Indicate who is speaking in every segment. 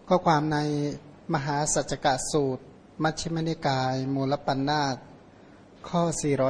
Speaker 1: ข้อความในมหาสัจจกสูตรมัชฌิมนิกายมูลปัญนาตข้อ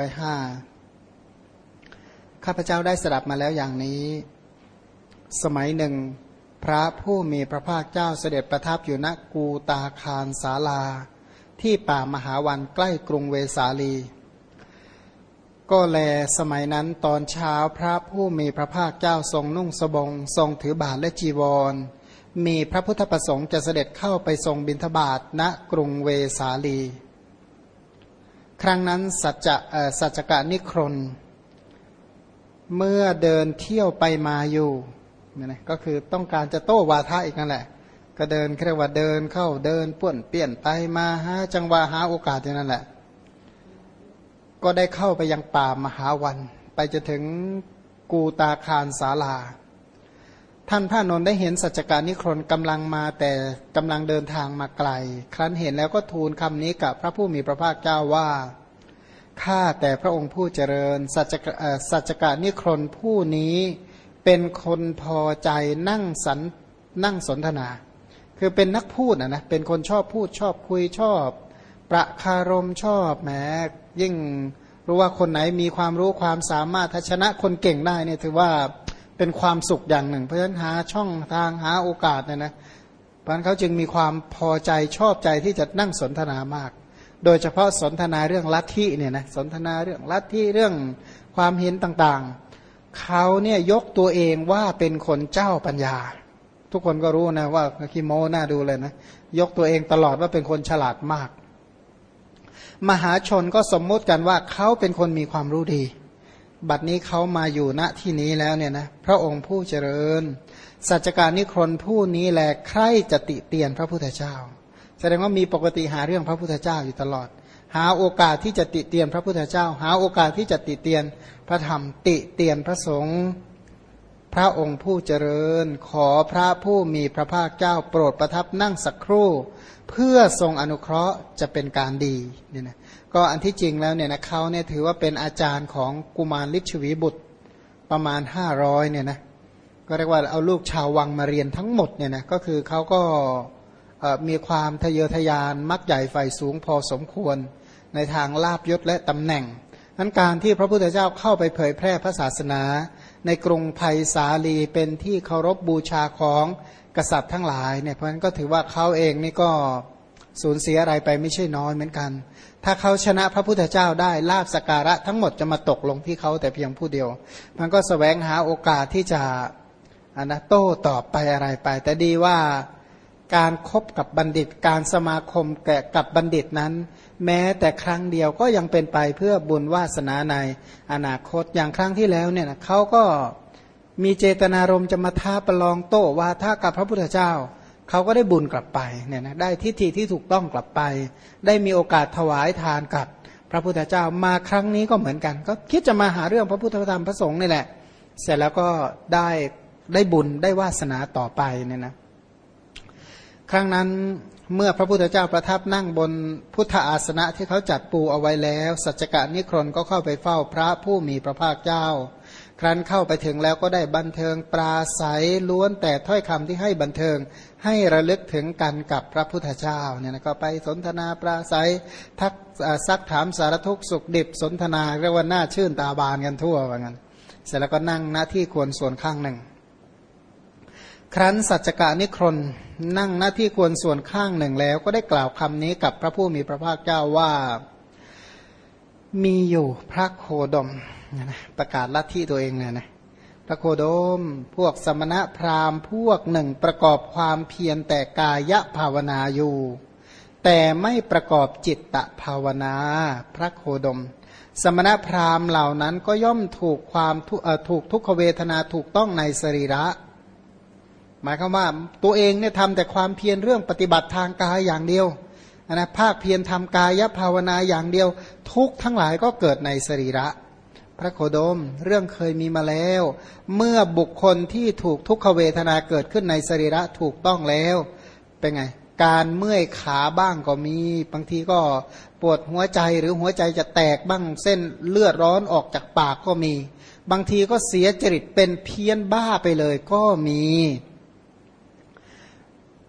Speaker 1: 405ข้าพเจ้าได้สดับมาแล้วอย่างนี้สมัยหนึ่งพระผู้มีพระภาคเจ้าเสด็จประทับอยู่ณกูตาคารศาลาที่ป่ามหาวันใกล้กรุงเวสาลีก็แลสมัยนั้นตอนเช้าพระผู้มีพระภาคเจ้าทรงนุ่งสบงทรงถือบาตรและจีวรมีพระพุทธประสงค์จะเสด็จเข้าไปทรงบิณฑบาตณกรุงเวสาลีครั้งนั้นสัจจกนิครนเมื่อเดินเที่ยวไปมาอยู่นะก็คือต้องการจะโต้วาทะอีกนั่นแหละก็เดินเรียกว่าเดินเข้าเดินป่วนเปลี่ยนไปมาหาจังหวะหาโอกาสอย่างนั้นแหละก็ได้เข้าไปยังป่ามหาวันไปจนถึงกูตาคารศาลาท่านพระนนท์ได้เห็นสัจจกนิครนกำลังมาแต่กำลังเดินทางมาไกลครั้นเห็นแล้วก็ทูลคำนี้กับพระผู้มีพระภาคเจ้าว่าข้าแต่พระองค์ผู้เจริญสัจจกนิครนผู้นี้เป็นคนพอใจนั่งสนทนาคือเป็นนักพูดนะเป็นคนชอบพูดชอบคุยชอบประคารมชอบแหมยิ่งรู้ว่าคนไหนมีความรู้ความสามารถถ้าชนะคนเก่งได้เนี่ยถือว่าเป็นความสุขอย่างหนึ่งเพราะฉะนั้นหาช่องทางหาโอกาสเนี่ยนะเพราะฉะนั้นเขาจึงมีความพอใจชอบใจที่จะนั่งสนทนามากโดยเฉพาะสนทนาเรื่องลัทธิเนี่ยนะสนทนาเรื่องลัทธิเรื่องความเห็นต่างๆเขาเนี่ยยกตัวเองว่าเป็นคนเจ้าปัญญาทุกคนก็รู้นะว่าขี้โม้น่าดูเลยนะยกตัวเองตลอดว่าเป็นคนฉลาดมากมหาชนก็สมมติกันว่าเขาเป็นคนมีความรู้ดีบัดนี้เขามาอยู่ณที่นี้แล้วเนี่ยนะพระองค์ผู้เจริญสัจจกนิครนผู้นี้แลใครจะติเตียนพระพุทธเจ้าแสดงว่ามีปกติหาเรื่องพระพุทธเจ้าอยู่ตลอดหาโอกาสที่จะติเตียนพระพุทธเจ้าหาโอกาสที่จะติเตียนพระธรรมติเตียนพระสงฆ์พระองค์ผู้เจริญขอพระผู้มีพระภาคเจ้าโปรดประทับนั่งสักครู่เพื่อทรงอนุเคราะห์จะเป็นการดีเนี่ยนะก็อันที่จริงแล้วเนี่ยนะเขาเนี่ยถือว่าเป็นอาจารย์ของกุมารลิชวีบุตรประมาณ500เนี่ยนะก็เรียกว่าเอาลูกชาววังมาเรียนทั้งหมดเนี่ยนะก็คือเขาก็มีความทะเยอทะยานมักใหญ่ไฟสูงพอสมควรในทางลาภยศและตำแหน่งนั้นการที่พระพุทธเจ้าเข้าไปเผยแพร่พระศาสนาในกรุงไผ่สาลีเป็นที่เคารพบูชาของกษัตริย์ทั้งหลายเนี่ยเพราะฉะนั้นก็ถือว่าเขาเองนี่ก็สูญเสียอะไรไปไม่ใช่น้อยเหมือนกันถ้าเขาชนะพระพุทธเจ้าได้ลาภสักการะทั้งหมดจะมาตกลงที่เขาแต่เพียงผู้เดียวมันก็แสวงหาโอกาสที่จะโต้ตอบไปอะไรไปแต่ดีว่าการคบกับบัณฑิตการสมาคมกับบัณฑิตนั้นแม้แต่ครั้งเดียวก็ยังเป็นไปเพื่อบุญวาสนาในอนาคตอย่างครั้งที่แล้วเนี่ยนะเขาก็มีเจตนารมณ์จะมาท้าประลองโต้วาทะกับพระพุทธเจ้าเขาก็ได้บุญกลับไปเนี่ยนะได้ทิฏฐิที่ถูกต้องกลับไปได้มีโอกาสถวายทานกับพระพุทธเจ้ามาครั้งนี้ก็เหมือนกันก็คิดจะมาหาเรื่องพระพุทธธรรมพระสงฆ์นี่แหละเสร็จแล้วก็ได้บุญได้วาสนาต่อไปเนี่ยนะครั้งนั้นเมื่อพระพุทธเจ้าประทับนั่งบนพุทธอาสนะที่เขาจัดปูเอาไว้แล้วสัจจกนิครนก็เข้าไปเฝ้าพระผู้มีพระภาคเจ้าครั้นเข้าไปถึงแล้วก็ได้บันเทิงปราศัยล้วนแต่ถ้อยคำที่ให้บันเทิงให้ระลึกถึงกันกับพระพุทธเจ้าเนี่ยนะก็ไปสนทนาปราศัยซักถามสารทุกข์สุขดิบสนทนาเรียกว่าน่าชื่นตาบานกันทั่วว่างั้นเสร็จแล้วก็นั่งหน้าที่ควรส่วนข้างหนึ่งครั้นสัจจกนิครนนั่งหน้าที่ควรส่วนข้างหนึ่งแล้วก็ได้กล่าวคำนี้กับพระผู้มีพระภาคเจ้าว่ามีอยู่พระโคดมประกาศลัทธิตัวเองเนี่ยนะพระโคดมพวกสมณะพราหมณ์พวกหนึ่งประกอบความเพียรแต่กายภาวนาอยู่แต่ไม่ประกอบจิตตภาวนาพระโคดมสมณะพราหมณ์เหล่านั้นก็ย่อมถูกทุกขเวทนาถูกต้องในสรีระหมายความว่าตัวเองเนี่ยทำแต่ความเพียรเรื่องปฏิบัติทางกายอย่างเดียวนะภาคเพียรทำกายภาวนาอย่างเดียวทุกทั้งหลายก็เกิดในสรีระพระโคดมเรื่องเคยมีมาแล้วเมื่อบุคคลที่ถูกทุกขเวทนาเกิดขึ้นในสรีระถูกต้องแล้วเป็นไงการเมื่อยขาบ้างก็มีบางทีก็ปวดหัวใจหรือหัวใจจะแตกบ้างเส้นเลือดร้อนออกจากปากก็มีบางทีก็เสียจริตเป็นเพี้ยนบ้าไปเลยก็มี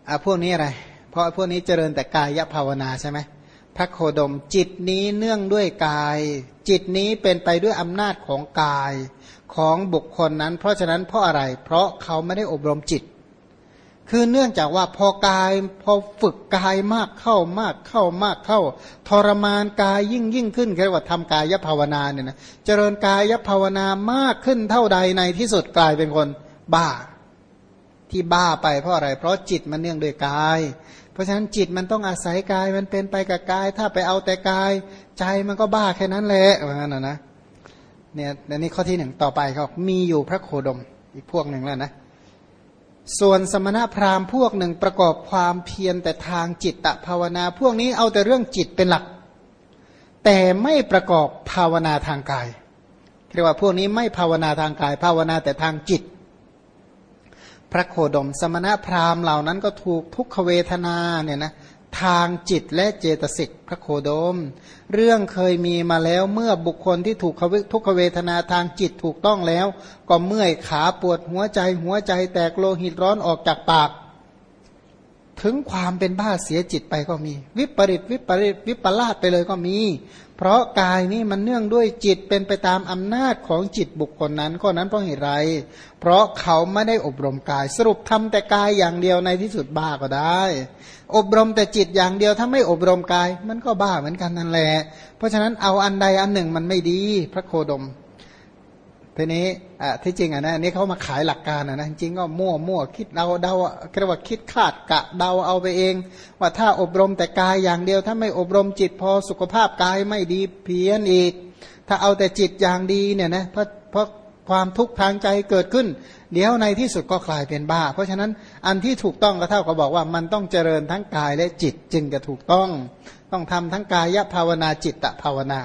Speaker 1: พวกนี้อะไรเพราะพวกนี้เจริญแต่กายภาวนาใช่ไหมพระโคดมจิตนี้เนื่องด้วยกายจิตนี้เป็นไปด้วยอำนาจของกายของบุคคลนั้นเพราะฉะนั้นเพราะอะไรเพราะเขาไม่ได้อบรมจิตคือเนื่องจากว่าพอฝึกกายมากเข้ทรมานกายยิ่งขึ้นเรียกว่าทำกายภาวนาเนี่ยนะเจริญกายภาวนามากขึ้นเท่าใดในที่สุดกลายเป็นคนบ้าที่บ้าไปเพราะอะไรเพราะจิตมันเนื่องด้วยกายเพราะฉะนั้นจิตมันต้องอาศัยกายมันเป็นไปกับกายถ้าไปเอาแต่กายใจมันก็บ้าแค่นั้นแหละว่างั้นนะเนี่ยอันนี้ข้อที่หนึ่งต่อไปเขามีอยู่พระโคดมอีกพวกหนึ่งแล้วนะส่วนสมณพราหมณ์พวกหนึ่งประกอบความเพียรแต่ทางจิตตภาวนาพวกนี้เอาแต่เรื่องจิตเป็นหลักแต่ไม่ประกอบภาวนาทางกายเรียกว่าพวกนี้ไม่ภาวนาทางกายภาวนาแต่ทางจิตพระโคดมสมณพราหมณ์เหล่านั้นก็ถูกทุกขเวทนาเนี่ยนะทางจิตและเจตสิกพระโคดมเรื่องเคยมีมาแล้วเมื่อบุคคลที่ถูกทุกขเวทนาทางจิตถูกต้องแล้วก็เมื่อยขาปวดหัวใจแตกโลหิตร้อนออกจากปากถึงความเป็นบ้าเสียจิตไปก็มีวิปลาสไปเลยก็มีเพราะกายนี้มันเนื่องด้วยจิตเป็นไปตามอำนาจของจิตบุคคลนั้นข้อนั้นเพราะเหตุไรเพราะเขาไม่ได้อบรมกายสรุปทำแต่กายอย่างเดียวในที่สุดบ้าก็ได้อบรมแต่จิตอย่างเดียวถ้าไม่อบรมกายมันก็บ้าเหมือนกันนั่นแหละเพราะฉะนั้นเอาอันใดอันหนึ่งมันไม่ดีพระโคดมทีนี้ที่จริงนะอันนี้เขามาขายหลักการนะจริงก็มั่วคิดเดาเรียกว่าคิดคาดกะเดาเอาไปเองว่าถ้าอบรมแต่กายอย่างเดียวถ้าไม่อบรมจิตพอสุขภาพกายไม่ดีเพี้ยนอีกถ้าเอาแต่จิตอย่างดีเนี่ยนะเพราะความทุกข์ทางใจเกิดขึ้นเดี๋ยวในที่สุดก็กลายเป็นบ้าเพราะฉะนั้นอันที่ถูกต้องก็เท่ากับบอกว่ามันต้องเจริญทั้งกายและจิตจึงจะถูกต้องทำทั้งกายภาวนาจิตตภาวนา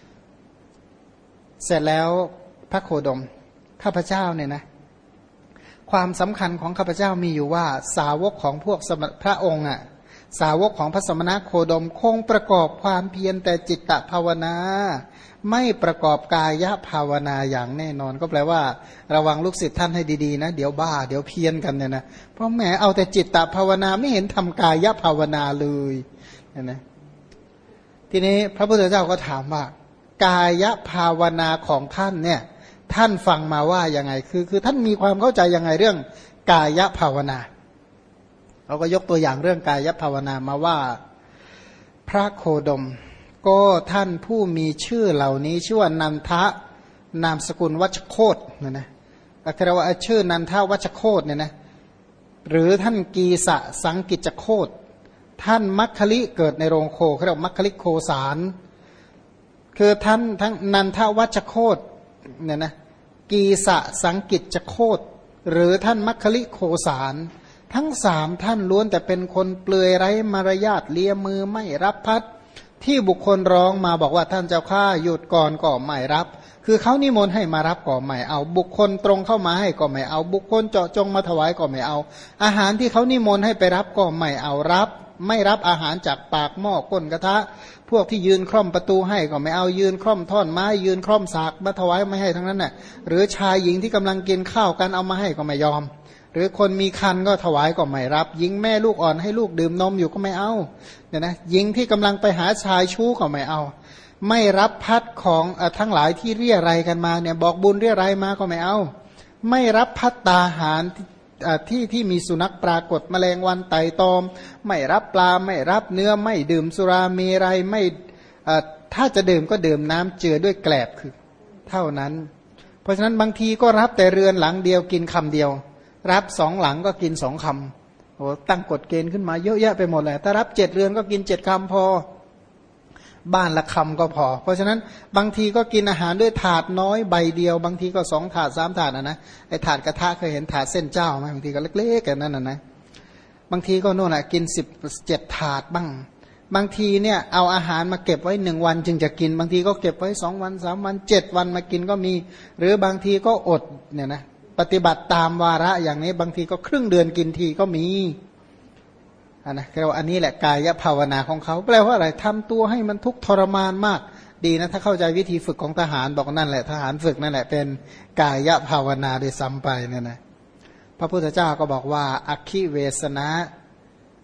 Speaker 1: เสร็จแล้วพระโคดมข้าพเจ้าเนี่ยนะความสำคัญของข้าพเจ้ามีอยู่ว่าสาวกของพวกพระองค์อ่ะสาวกของพระสมณโคดมคงประกอบความเพียรแต่จิตตภาวนาไม่ประกอบกายภาวนาอย่างแน่นอนก็แปลว่าระวังลูกศิษย์ท่านให้ดีๆนะเดี๋ยวบ้าเดี๋ยวเพี้ยนกันเนี่ยนะเพราะแหมเอาแต่จิตตภาวนาไม่เห็นทำกายภาวนาเลยเนี่ยนะทีนี้พระพุทธเจ้าก็ถามว่ากายภาวนาของท่านเนี่ยท่านฟังมาว่ายังไงคือท่านมีความเข้าใจยังไงเรื่องกายภาวนาเราก็ยกตัวอย่างเรื่องกายภาวนามาว่าพระโคดมก็ท่านผู้มีชื่อเหล่านี้ชื่อว่านันทะนามสกุลวัชโคตนะอักษรว่าชื่อนันทะวัชโคตเนี่ยนะหรือท่านกีสะสังกิจโคตท่านมัคคิลิเกิดในโรงโคเขาเรียกมัคคิลิโคสารคือท่านทั้งนันทะวัชโคตเนี่ยนะกีสะสังกิจจโคตหรือท่านมัคคิลิโคสารทั้งสามท่านล้วนแต่เป็นคนเปลือยไร้มารยาทเลียมือไม่รับพัดที่บุคคลร้องมาบอกว่าท่านเจ้าข้าหยุดก่อนก็ไม่รับคือเขานิมนต์ให้มารับก็ไม่เอาบุคคลตรงเข้ามาให้ก็ไม่เอาบุคคลเจาะจงมาถวายก็ไม่เอาอาหารที่เขานิมนต์ให้ไปรับก็ไม่เอาไม่รับอาหารจากปากหม้อก้นกระทะพวกที่ยืนคล่อมประตูให้ก็ไม่เอายืนคล่อมท่อนไม้ยืนคล่อมสากมาถวายไม่ให้ทั้งนั้นน่ะหรือชายหญิงที่กำลังกินข้าวกันเอามาให้ก็ไม่ยอมหรือคนมีคันก็ถวายก็ไม่รับหญิงแม่ลูกอ่อนให้ลูกดื่มนมอยู่ก็ไม่เอาเนี่ยนะหญิงที่กำลังไปหาชายชู้ก็ไม่เอาไม่รับพัดของทั้งหลายที่เรียรัยกันมาเนี่ยบอกบุญเรียรัยมาก็ไม่เอาไม่รับพัตตาหารที่มีสุนัขปรากฏแมลงวันไต่ตอมไม่รับปลาไม่รับเนื้อไม่ดื่มสุราเมรัยไม่ถ้าจะดื่มก็ดื่มน้ำเจือด้วยแกลบคือเท่านั้นเพราะฉะนั้นบางทีก็รับแต่เรือนหลังเดียวกินคำเดียวรับสองหลังก็กิน2 คำโอ้ตั้งกฎเกณฑ์ขึ้นมาเยอะแยะไปหมดเลยถ้ารับ7 เรือนก็กิน7 คำพอบ้านละคำก็พอเพราะฉะนั้นบางทีก็กินอาหารด้วยถาดน้อยใบเดียวบางทีก็2 ถาด3 ถาดนะไอ้ถาดกระทะเคยเห็นถาดเส้นเจ้าไหมบางทีก็เล็กๆกันนั่นนะบางทีก็โน่นกิน17 ถาดบ้างบางทีเนี่ยเอาอาหารมาเก็บไว้1 วันจึงจะกินบางทีก็เก็บไว้2 วัน3 วัน7 วันมากินก็มีหรือบางทีก็อดเนี่ยนะปฏิบัติตามวาระอย่างนี้บางทีก็ครึ่งเดือนกินทีก็มีนะเรียกว่าอันนี้แหละกายภาวนาของเขาแปลว่าอะไรทำตัวให้มันทุกข์ทรมานมากดีนะถ้าเข้าใจวิธีฝึกของทหารบอกนั่นแหละทหารฝึกนั่นแหละเป็นกายภาวนาโดยซ้ำไปเนี่ยนะพระพุทธเจ้าก็บอกว่าอัคคิเวสนะ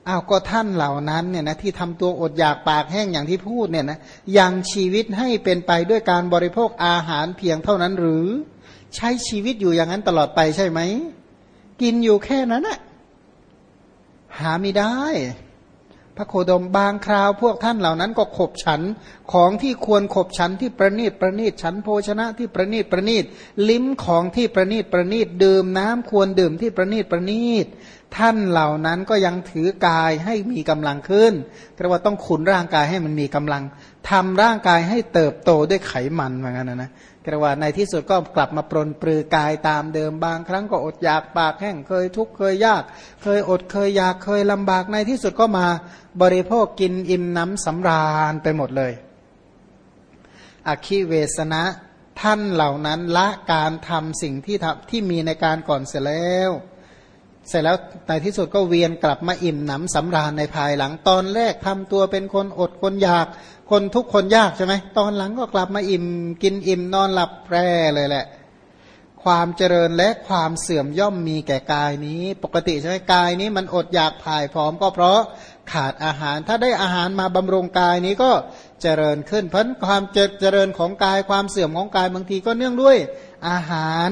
Speaker 1: อ้าวก็ท่านเหล่านั้นเนี่ยนะที่ทำตัวอดอยากปากแห้งอย่างที่พูดเนี่ยนะยังชีวิตให้เป็นไปด้วยการบริโภคอาหารเพียงเท่านั้นหรือใช้ชีวิตอยู่อย่างนั้นตลอดไปใช่ไหมกินอยู่แค่นั้นน่ะหาไม่ได้พระโคดมบางคราวพวกท่านเหล่านั้นก็ขบฉันของที่ควรขบฉันที่ประณีตประณีตฉันโภชนะที่ประณีตประณีตลิ้มของที่ประณีตประณีตดื่มน้ำควรดื่มที่ประณีตประณีตท่านเหล่านั้นก็ยังถือกายให้มีกำลังขึ้นก็ว่าต้องขุนร่างกายให้มันมีกำลังทำร่างกายให้เติบโตด้วยไขมันเหมือนกันนะก็ว่าในที่สุดก็กลับมาปรนปรือกายตามเดิมบางครั้งก็อดอยากปากแห้งเคยทุกข์เคยยากเคยอดเคยอยากเคยลำบากในที่สุดก็มาบริโภคกินอิ่มน้ำสำราญไปหมดเลยอคิเวสนะท่านเหล่านั้นละการทำสิ่งที่มีในการก่อนเสร็จแล้วในที่สุดก็เวียนกลับมาอิ่มหนำสำราญในภายหลังตอนแรกทำตัวเป็นคนอดคนอยากคนทุกคนยากใช่ไหมตอนหลังก็กลับมาอิ่มกินอิ่มนอนหลับแปรเลยแหละความเจริญและความเสื่อมย่อมมีแก่กายนี้ปกติใช่ไหมกายนี้มันอดอยากผ่ายผอมก็เพราะขาดอาหารถ้าได้อาหารมาบำรุงกายนี้ก็เจริญขึ้นเพราะความเจริญของกายความเสื่อมของกายบางทีก็เนื่องด้วยอาหาร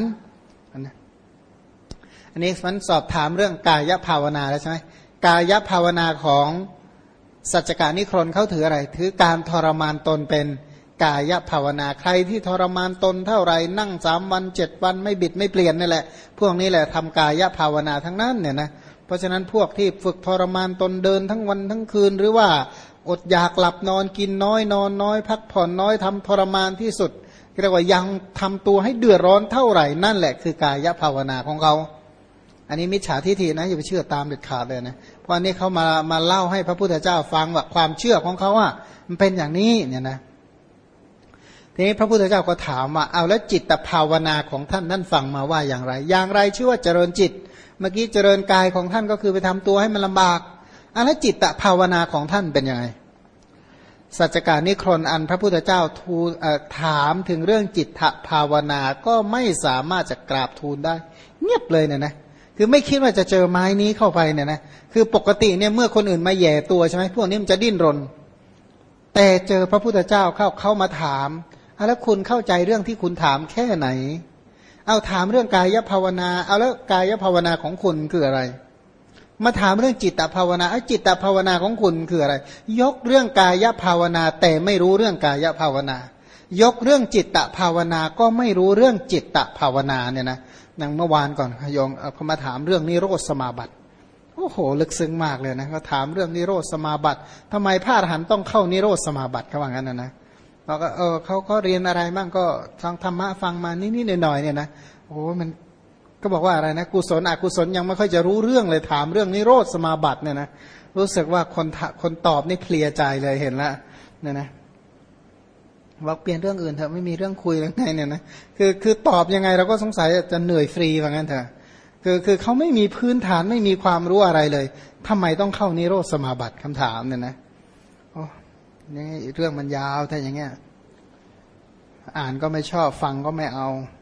Speaker 1: อันนี้มันสอบถามเรื่องกายภาวนาแล้วใช่ไหมกายภาวนาของสัจจการนิครนเขาถืออะไรถือการทรมานตนเป็นกายภาวนาใครที่ทรมานตนเท่าไรนั่ง3 วัน 7 วันไม่บิดไม่เปลี่ยนนี่แหละพวกนี้แหละทำกายภาวนาทั้งนั้นเนี่ยนะเพราะฉะนั้นพวกที่ฝึกทรมานตนเดินทั้งวันทั้งคืนหรือว่าอดอยากหลับนอนกินน้อยนอนน้อยพักผ่อนน้อยทำทรมานที่สุดเรียกว่ายังทำตัวให้เดือดร้อนเท่าไหร่นั่นแหละคือกายภาวนาของเขาอันนี้มิจฉาทิฏฐินะอย่าไปเชื่อตามเด็ดขาดเลยนะเพราะอันนี้เขามาเล่าให้พระพุทธเจ้าฟังว่าความเชื่อของเขาอ่ะมันเป็นอย่างนี้เนี่ยนะทีนี้พระพุทธเจ้าก็ถามว่าเอาแล้วจิตภาวนาของท่านฟังมาว่าอย่างไรอย่างไรชื่อว่าเจริญจิตเมื่อกี้เจริญกายของท่านก็คือไปทำตัวให้มันลำบากแล้วจิตภาวนาของท่านเป็นยังไงสัจจการนิครนอันพระพุทธเจ้าถามถึงเรื่องจิตภาวนาก็ไม่สามารถจะกราบทูลได้เงียบเลยเนี่ยนะคือไม่คิดว่าจะเจอไม้นี้เข้าไปเนี่ยนะคือปกติเนี่ยเมื่อคนอื่นมาแย่ตัวใช่ไหมพวกนี้มันจะดิ้นรนแต่เจอพระพุทธเจ้าเข้ามาถามแล้วคุณเข้าใจเรื่องที่คุณถามแค่ไหนเอาถามเรื่องกายภาวนาเอาแล้วกายภาวนาของคุณคืออะไรมาถามเรื่องจิตภาวนาจิตภาวนาของคุณคืออะไรยกเรื่องกายภาวนาแต่ไม่รู้เรื่องกายภาวนายกเรื่องจิตภาวนาก็ไม่รู้เรื่องจิตภาวนาเนี่ยนะอย่างเมื่อวานก่อนโยมเขามาถามเรื่องนิโรธสมาบัติโอ้โหลึกซึ้งมากเลยนะเขาถามเรื่องนิโรธสมาบัติทำไมพระอรหันต์ต้องเข้านิโรธสมาบัติเขาว่างั้นนะเราก็เขาเรียนอะไรบ้างก็ฟังธรรมะฟังมานิดๆหน่อยๆเนี่ยนะโอ้มันก็บอกว่าอะไรนะกุศลอกุศลยังไม่ค่อยจะรู้เรื่องเลยถามเรื่องนิโรธสมาบัติเนี่ยนะรู้สึกว่าคนตอบนี่เพลียใจเลยเห็นแล้วเนี่ยนะบอกเปลี่ยนเรื่องอื่นเถอะไม่มีเรื่องคุยแล้วไงเนี่ยนะคือตอบยังไงเราก็สงสัยจะเหนื่อยฟรีว่างั้นเถอะคือเขาไม่มีพื้นฐานไม่มีความรู้อะไรเลยทำไมต้องเข้านิโรธสมาบัติคำถามเนี่ยนะโอ้นี่เรื่องมันยาวแต่อย่างเงี้ยอ่านก็ไม่ชอบฟังก็ไม่เอา